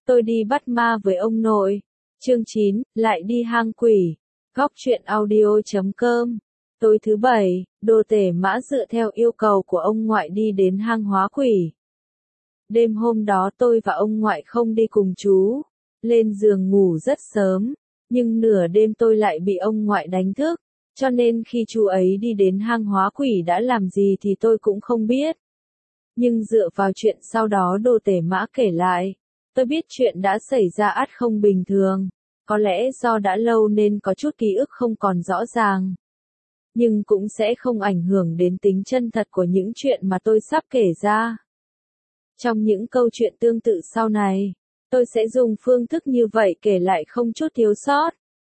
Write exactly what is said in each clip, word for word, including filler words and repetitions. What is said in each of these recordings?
Tôi đi bắt ma với ông nội. Chương chín, lại đi hang quỷ. Góc truyện audio chấm com. Tối thứ bảy, Đồ Tể Mã dựa theo yêu cầu của ông ngoại đi đến hang hóa quỷ. Đêm hôm đó tôi và ông ngoại không đi cùng chú. Lên giường ngủ rất sớm, nhưng nửa đêm tôi lại bị ông ngoại đánh thức, cho nên khi chú ấy đi đến hang hóa quỷ đã làm gì thì tôi cũng không biết. Nhưng dựa vào chuyện sau đó Đồ Tể Mã kể lại, tôi biết chuyện đã xảy ra ắt không bình thường, có lẽ do đã lâu nên có chút ký ức không còn rõ ràng. Nhưng cũng sẽ không ảnh hưởng đến tính chân thật của những chuyện mà tôi sắp kể ra. Trong những câu chuyện tương tự sau này, tôi sẽ dùng phương thức như vậy kể lại không chút thiếu sót.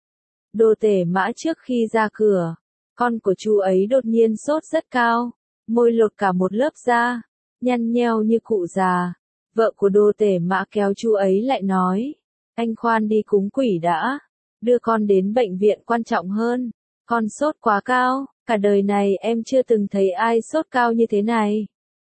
Đồ Tể Mã trước khi ra cửa, con của chú ấy đột nhiên sốt rất cao, môi lột cả một lớp da, nhăn nheo như cụ già. Vợ của Đồ Tể Mã kéo chú ấy lại nói, anh khoan đi cúng quỷ đã, đưa con đến bệnh viện quan trọng hơn, con sốt quá cao, cả đời này em chưa từng thấy ai sốt cao như thế này.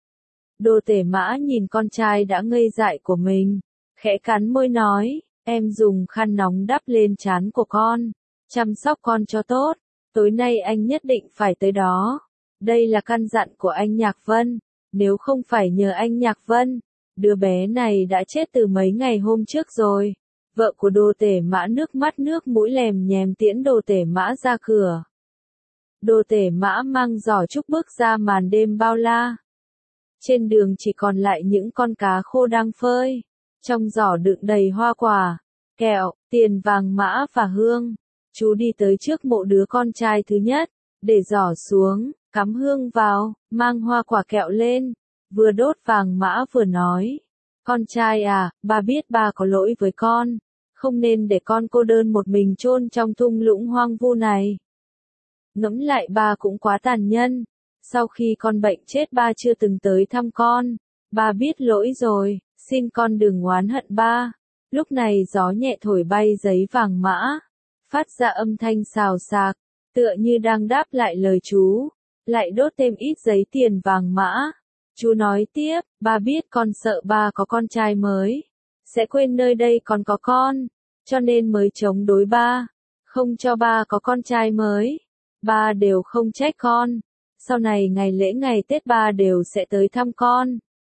Đồ Tể Mã nhìn con trai đã ngây dại của mình, khẽ cắn môi nói, em dùng khăn nóng đắp lên trán của con, chăm sóc con cho tốt, tối nay anh nhất định phải tới đó. Đây là căn dặn của anh Nhạc Vân, nếu không phải nhờ anh Nhạc Vân, đứa bé này đã chết từ mấy ngày hôm trước rồi. Vợ của Đồ Tể Mã nước mắt nước mũi lèm nhèm tiễn Đồ Tể Mã ra cửa. Đồ Tể Mã mang giỏ trúc bước ra màn đêm bao la. Trên đường chỉ còn lại những con cá khô đang phơi, trong giỏ đựng đầy hoa quả, kẹo, tiền vàng mã và hương. Chú đi tới trước mộ đứa con trai thứ nhất, để giỏ xuống, cắm hương vào, mang hoa quả kẹo lên, vừa đốt vàng mã vừa nói, con trai à, ba biết ba có lỗi với con, không nên để con cô đơn một mình chôn trong thung lũng hoang vu này. Ngẫm lại ba cũng quá tàn nhẫn, sau khi con bệnh chết ba chưa từng tới thăm con, ba biết lỗi rồi, xin con đừng oán hận ba. Lúc này gió nhẹ thổi bay giấy vàng mã, phát ra âm thanh xào xạc, tựa như đang đáp lại lời chú, lại đốt thêm ít giấy tiền vàng mã. Chú nói tiếp, ba biết con sợ ba có con trai mới, sẽ quên nơi đây còn có con, cho nên mới chống đối ba, không cho ba có con trai mới. Ba đều không trách con, sau này ngày lễ ngày Tết ba đều sẽ tới thăm con.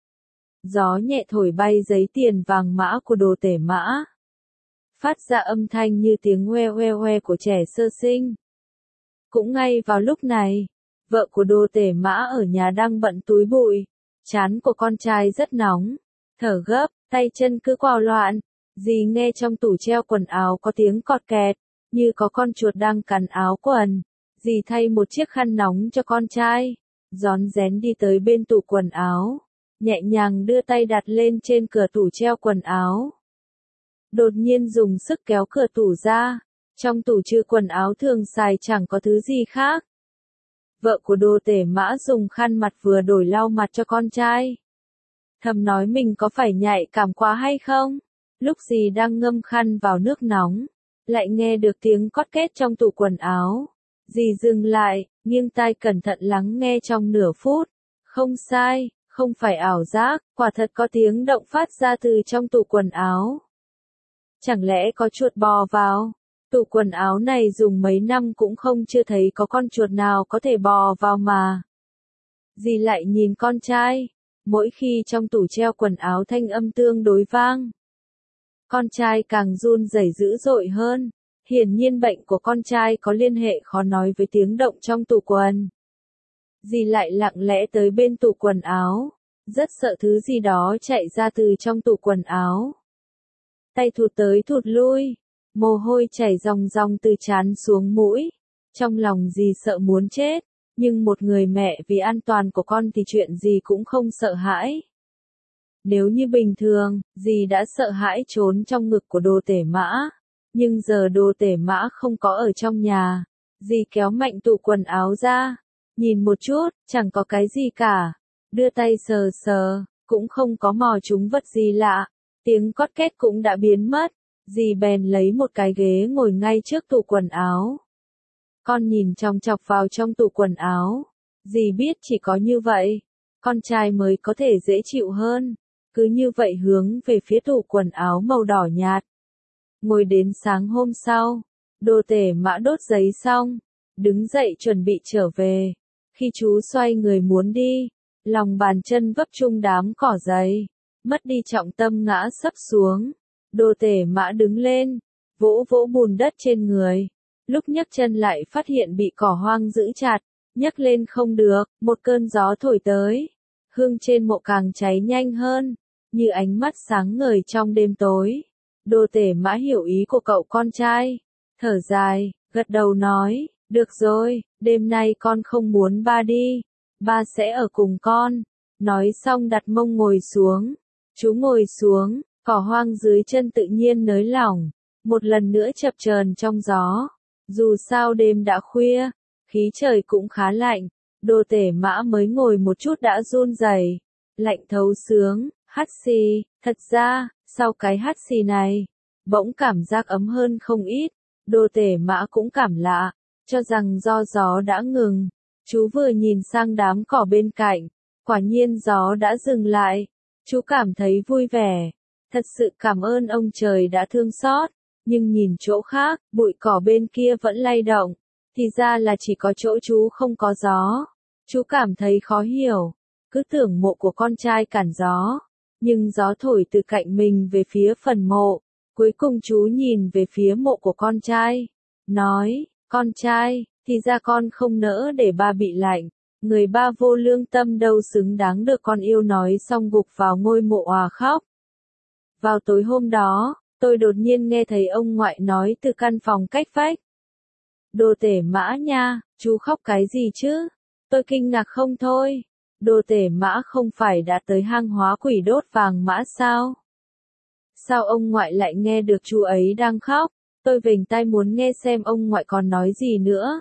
Gió nhẹ thổi bay giấy tiền vàng mã của Đồ Tể Mã, phát ra âm thanh như tiếng hoe hoe hoe của trẻ sơ sinh. Cũng ngay vào lúc này, vợ của Đồ Tể Mã ở nhà đang bận túi bụi, trán của con trai rất nóng, thở gấp, tay chân cứ quào loạn. Dì nghe trong tủ treo quần áo có tiếng cọt kẹt, như có con chuột đang cắn áo quần. Dì thay một chiếc khăn nóng cho con trai, rón rén đi tới bên tủ quần áo, nhẹ nhàng đưa tay đặt lên trên cửa tủ treo quần áo. Đột nhiên dùng sức kéo cửa tủ ra, trong tủ trừ quần áo thường xài chẳng có thứ gì khác. Vợ của Đồ Tể Mã dùng khăn mặt vừa đổi lau mặt cho con trai. Thầm nói mình có phải nhạy cảm quá hay không? Lúc dì đang ngâm khăn vào nước nóng, lại nghe được tiếng cót két trong tủ quần áo. Dì dừng lại, nghiêng tai cẩn thận lắng nghe trong nửa phút. Không sai, không phải ảo giác, quả thật có tiếng động phát ra từ trong tủ quần áo. Chẳng lẽ có chuột bò vào? Tủ quần áo này dùng mấy năm cũng không chưa thấy có con chuột nào có thể bò vào mà. Dì lại nhìn con trai, mỗi khi trong tủ treo quần áo thanh âm tương đối vang. Con trai càng run rẩy dữ dội hơn, hiển nhiên bệnh của con trai có liên hệ khó nói với tiếng động trong tủ quần. Dì lại lặng lẽ tới bên tủ quần áo, rất sợ thứ gì đó chạy ra từ trong tủ quần áo. Tay thụt tới thụt lui, mồ hôi chảy ròng ròng từ trán xuống mũi, trong lòng dì sợ muốn chết, nhưng một người mẹ vì an toàn của con thì chuyện gì cũng không sợ hãi. Nếu như bình thường, dì đã sợ hãi trốn trong ngực của Đồ Tể Mã, nhưng giờ Đồ Tể Mã không có ở trong nhà, dì kéo mạnh tủ quần áo ra, nhìn một chút, chẳng có cái gì cả, đưa tay sờ sờ, cũng không có mò trúng vật gì lạ, tiếng cót két cũng đã biến mất, dì bèn lấy một cái ghế ngồi ngay trước tủ quần áo. Con nhìn chòng chọc vào trong tủ quần áo, dì biết chỉ có như vậy, con trai mới có thể dễ chịu hơn. cứ như vậy hướng về phía tủ quần áo màu đỏ nhạt. Ngồi đến sáng hôm sau, Đồ Tể Mã đốt giấy xong, đứng dậy chuẩn bị trở về. Khi chú xoay người muốn đi, lòng bàn chân vấp chung đám cỏ dày, mất đi trọng tâm ngã sấp xuống. Đồ Tể Mã đứng lên, vỗ vỗ bùn đất trên người. Lúc nhấc chân lại phát hiện bị cỏ hoang giữ chặt, nhấc lên không được, một cơn gió thổi tới. Hương trên mộ càng cháy nhanh hơn, như ánh mắt sáng ngời trong đêm tối. Đồ Tể Mã hiểu ý của cậu con trai, thở dài, gật đầu nói, được rồi, đêm nay con không muốn ba đi, ba sẽ ở cùng con. Nói xong đặt mông ngồi xuống, chú ngồi xuống, cỏ hoang dưới chân tự nhiên nới lỏng, một lần nữa chập chờn trong gió. Dù sao đêm đã khuya, khí trời cũng khá lạnh, Đồ Tể Mã mới ngồi một chút đã run rẩy, lạnh thấu xương, hắt xì. Thật ra, sau cái hắt xì này, bỗng cảm giác ấm hơn không ít. Đồ Tể Mã cũng cảm lạ, cho rằng do gió đã ngừng. Chú vừa nhìn sang đám cỏ bên cạnh, quả nhiên gió đã dừng lại. Chú cảm thấy vui vẻ, thật sự cảm ơn ông trời đã thương xót. Nhưng nhìn chỗ khác, bụi cỏ bên kia vẫn lay động, thì ra là chỉ có chỗ chú không có gió. Chú cảm thấy khó hiểu, cứ tưởng mộ của con trai cản gió, nhưng gió thổi từ cạnh mình về phía phần mộ. Cuối cùng chú nhìn về phía mộ của con trai, nói, con trai, thì ra con không nỡ để ba bị lạnh, người ba vô lương tâm đâu xứng đáng được con yêu. Nói xong gục vào ngôi mộ òa khóc. Vào tối hôm đó, tôi đột nhiên nghe thấy ông ngoại nói từ căn phòng cách vách. Đồ Tể Mã nha, chú khóc cái gì chứ? Tôi kinh ngạc không thôi. Đồ Tể Mã không phải đã tới hang hóa quỷ đốt vàng mã sao? Sao ông ngoại lại nghe được chú ấy đang khóc? Tôi vểnh tai muốn nghe xem ông ngoại còn nói gì nữa.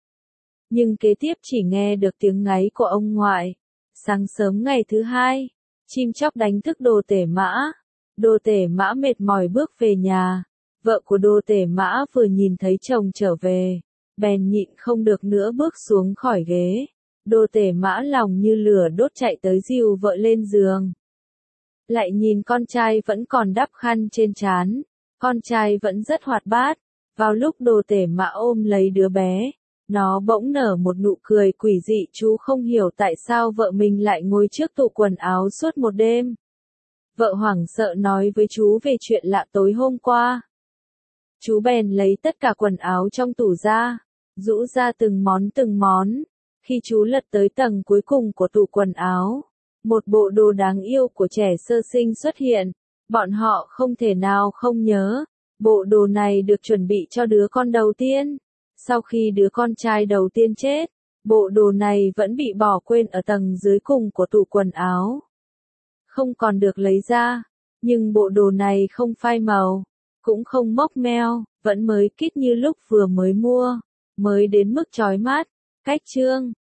Nhưng kế tiếp chỉ nghe được tiếng ngáy của ông ngoại. Sáng sớm ngày thứ hai, chim chóc đánh thức Đồ Tể Mã. Đồ Tể Mã mệt mỏi bước về nhà. Vợ của Đồ Tể Mã vừa nhìn thấy chồng trở về, bèn nhịn không được nữa bước xuống khỏi ghế. Đồ Tể Mã lòng như lửa đốt chạy tới dìu vợ lên giường. Lại nhìn con trai vẫn còn đắp khăn trên trán, con trai vẫn rất hoạt bát. Vào lúc Đồ Tể Mã ôm lấy đứa bé, nó bỗng nở một nụ cười quỷ dị. Chú không hiểu tại sao vợ mình lại ngồi trước tủ quần áo suốt một đêm. Vợ hoảng sợ nói với chú về chuyện lạ tối hôm qua. Chú bèn lấy tất cả quần áo trong tủ ra, rũ ra từng món từng món. Khi chú lật tới tầng cuối cùng của tủ quần áo, một bộ đồ đáng yêu của trẻ sơ sinh xuất hiện. Bọn họ không thể nào không nhớ, bộ đồ này được chuẩn bị cho đứa con đầu tiên. Sau khi đứa con trai đầu tiên chết, bộ đồ này vẫn bị bỏ quên ở tầng dưới cùng của tủ quần áo, không còn được lấy ra. Nhưng bộ đồ này không phai màu, cũng không mốc meo, vẫn mới kít như lúc vừa mới mua, mới đến mức chói mắt. Cách chương